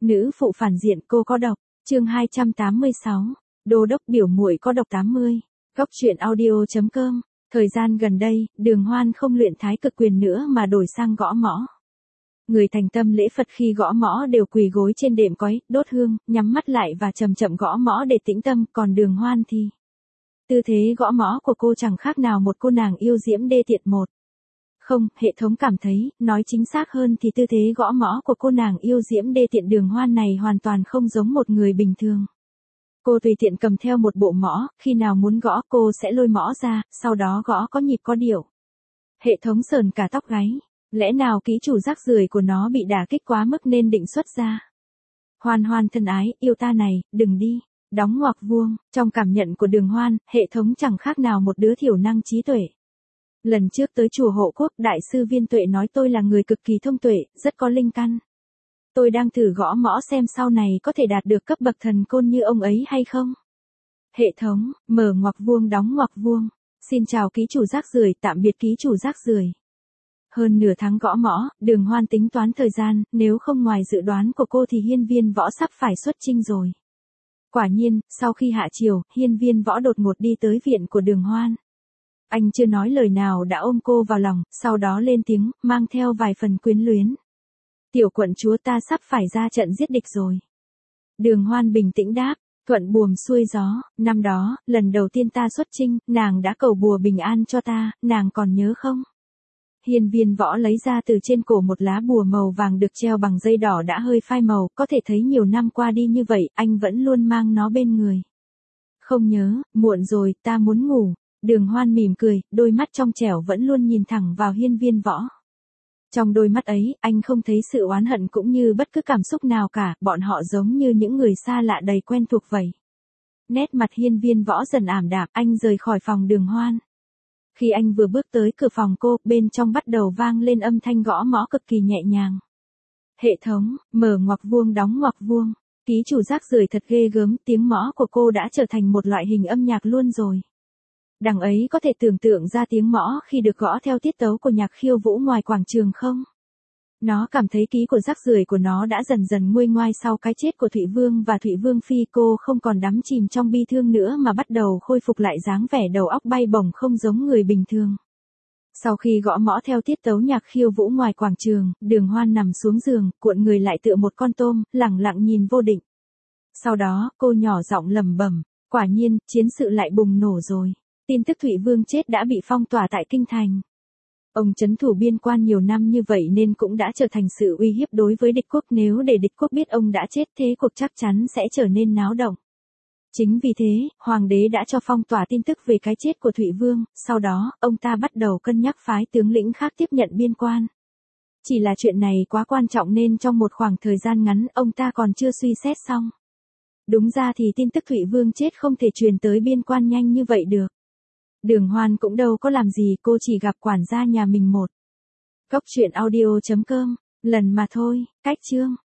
Nữ phụ phản diện cô có độc, chương 286, đô đốc biểu muội có độc 80. Góc truyện audio.com. Thời gian gần đây, Đường Hoan không luyện thái cực quyền nữa mà đổi sang gõ mõ. Người thành tâm lễ Phật khi gõ mõ đều quỳ gối trên đệm cói, đốt hương, nhắm mắt lại và chậm chậm gõ mõ để tĩnh tâm, còn Đường Hoan thì tư thế gõ mõ của cô chẳng khác nào một cô nàng yêu diễm đê tiện một. Không, hệ thống cảm thấy, nói chính xác hơn thì tư thế gõ mõ của cô nàng yêu diễm đê tiện Đường Hoan này hoàn toàn không giống một người bình thường. Cô tùy tiện cầm theo một bộ mõ, khi nào muốn gõ cô sẽ lôi mõ ra, sau đó gõ có nhịp có điệu. Hệ thống sờn cả tóc gáy, lẽ nào ký chủ rác rưởi của nó bị đả kích quá mức nên định xuất ra. Hoan Hoan thân ái, yêu ta này, đừng đi. Đóng ngoặc vuông, trong cảm nhận của Đường Hoan, hệ thống chẳng khác nào một đứa thiểu năng trí tuệ. Lần trước tới chùa Hộ Quốc, Đại sư Viên Tuệ nói tôi là người cực kỳ thông tuệ, rất có linh căn. Tôi đang thử gõ mõ xem sau này có thể đạt được cấp bậc thần côn như ông ấy hay không. Hệ thống, mở ngoặc vuông đóng ngoặc vuông. Xin chào ký chủ rác rưởi, tạm biệt ký chủ rác rưởi. Hơn nửa tháng gõ mõ, Đường Hoan tính toán thời gian, nếu không ngoài dự đoán của cô thì Hiên Viên Võ sắp phải xuất chinh rồi. Quả nhiên, sau khi hạ chiều, Hiên Viên Võ đột ngột đi tới viện của Đường Hoan. Anh chưa nói lời nào đã ôm cô vào lòng, sau đó lên tiếng, mang theo vài phần quyến luyến. Tiểu quận chúa ta sắp phải ra trận giết địch rồi. Đường Hoan bình tĩnh đáp, thuận buồm xuôi gió, năm đó, lần đầu tiên ta xuất chinh, nàng đã cầu bùa bình an cho ta, nàng còn nhớ không? Hiên Viên Võ lấy ra từ trên cổ một lá bùa màu vàng được treo bằng dây đỏ đã hơi phai màu, có thể thấy nhiều năm qua đi như vậy, anh vẫn luôn mang nó bên người. Không nhớ, muộn rồi, ta muốn ngủ. Đường Hoan mỉm cười, đôi mắt trong trẻo vẫn luôn nhìn thẳng vào Hiên Viên Võ. Trong đôi mắt ấy, anh không thấy sự oán hận cũng như bất cứ cảm xúc nào cả, bọn họ giống như những người xa lạ đầy quen thuộc vậy. Nét mặt Hiên Viên Võ dần ảm đạm, anh rời khỏi phòng Đường Hoan. Khi anh vừa bước tới cửa phòng cô, bên trong bắt đầu vang lên âm thanh gõ mõ cực kỳ nhẹ nhàng. Hệ thống, mở ngoặc vuông đóng ngoặc vuông. Ký chủ rác rưởi thật ghê gớm, tiếng mõ của cô đã trở thành một loại hình âm nhạc luôn rồi. Đằng ấy có thể tưởng tượng ra tiếng mõ khi được gõ theo tiết tấu của nhạc khiêu vũ ngoài quảng trường không? Nó cảm thấy ký của rác rưởi của nó đã dần dần nguôi ngoai sau cái chết của Thụy Vương và Thụy Vương Phi, cô không còn đắm chìm trong bi thương nữa mà bắt đầu khôi phục lại dáng vẻ đầu óc bay bổng không giống người bình thường. Sau khi gõ mõ theo tiết tấu nhạc khiêu vũ ngoài quảng trường, Đường Hoan nằm xuống giường, cuộn người lại tựa một con tôm, lẳng lặng nhìn vô định. Sau đó, cô nhỏ giọng lẩm bẩm, quả nhiên, chiến sự lại bùng nổ rồi. Tin tức Thụy Vương chết đã bị phong tỏa tại Kinh Thành. Ông trấn thủ biên quan nhiều năm như vậy nên cũng đã trở thành sự uy hiếp đối với địch quốc, nếu để địch quốc biết ông đã chết thế cuộc chắc chắn sẽ trở nên náo động. Chính vì thế, Hoàng đế đã cho phong tỏa tin tức về cái chết của Thụy Vương, sau đó, ông ta bắt đầu cân nhắc phái tướng lĩnh khác tiếp nhận biên quan. Chỉ là chuyện này quá quan trọng nên trong một khoảng thời gian ngắn ông ta còn chưa suy xét xong. Đúng ra thì tin tức Thụy Vương chết không thể truyền tới biên quan nhanh như vậy được. Đường Hoan cũng đâu có làm gì, cô chỉ gặp quản gia nhà mình một. Góc truyện audio.com, lần mà thôi, cách chương.